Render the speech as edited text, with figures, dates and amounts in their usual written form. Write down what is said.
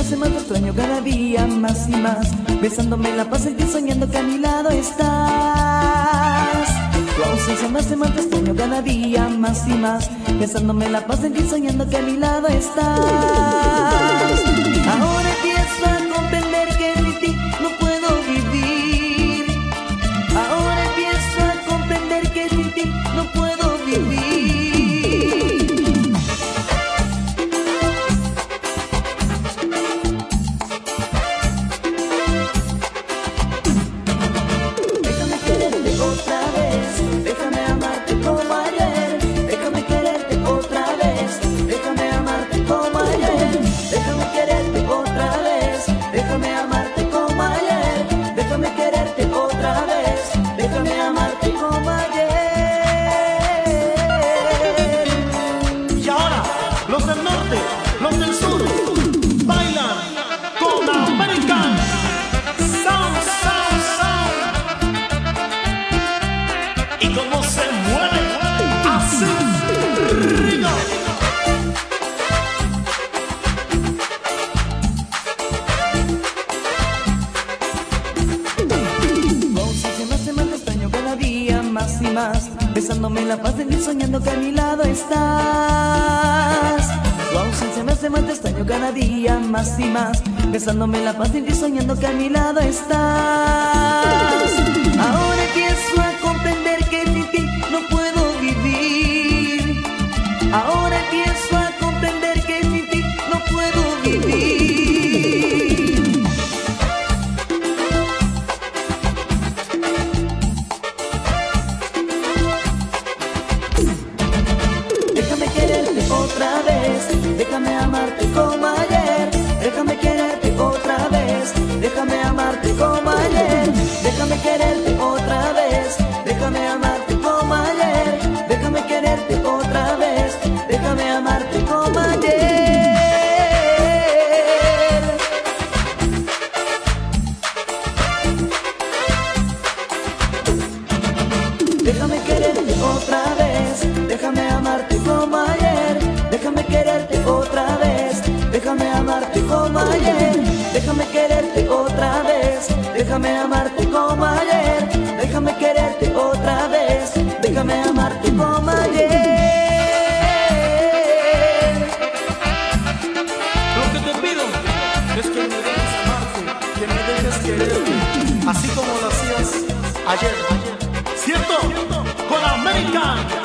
hace más, te extraño cada día más y más. Besándome la paz en ti, soñando que a mi lado estás. Tu ausencia me hace más, te extraño cada día más y más. Besándome la paz en ti, soñando que a mi lado estás. Ahora empiezo a comprender que sin ti no puedo vivir. Ahora empiezo a comprender que sin ti no puedo vivir. Déjame quererte otra vez, déjame amarte como ayer. Déjame quererte otra vez, déjame amarte como ayer. Déjame quererte otra vez, déjame amarte como ayer. Déjame quererte otra vez, déjame amarte como ayer. Y ahora, los del norte, los del sur, bailan con American Sound, Sound, Sound. Y cómo se mueve, así, rico. Tu ausencia me hace más, te extraño cada día más y más. Besándome la paz de ti, soñando que a mi lado estás. Tu ausencia me hace más, te extraño cada día más y más. Besándome la paz de ti, soñando que a mi lado estás. Ahora empiezo a comprender que sin ti no puedo vivir. Ahora empiezo a comprender que sin ti no puedo vivir. Déjame quererte otra vez, déjame amarte como ayer. Déjame quererte otra vez, déjame amarte como ayer. Déjame quererte otra vez, déjame amarte como ayer. Déjame quererte otra vez, déjame amarte como ayer. Déjame quererte otra vez, déjame amarte como ayer. Déjame quererte otra vez, déjame amarte como ayer. Déjame quererte otra vez, déjame amarte como ayer. Déjame quererte otra vez, déjame amarte como ayer. Lo que te pido es que me dejes amarte, que me dejes quererte, así como lo hacías ayer, ¿cierto? Con American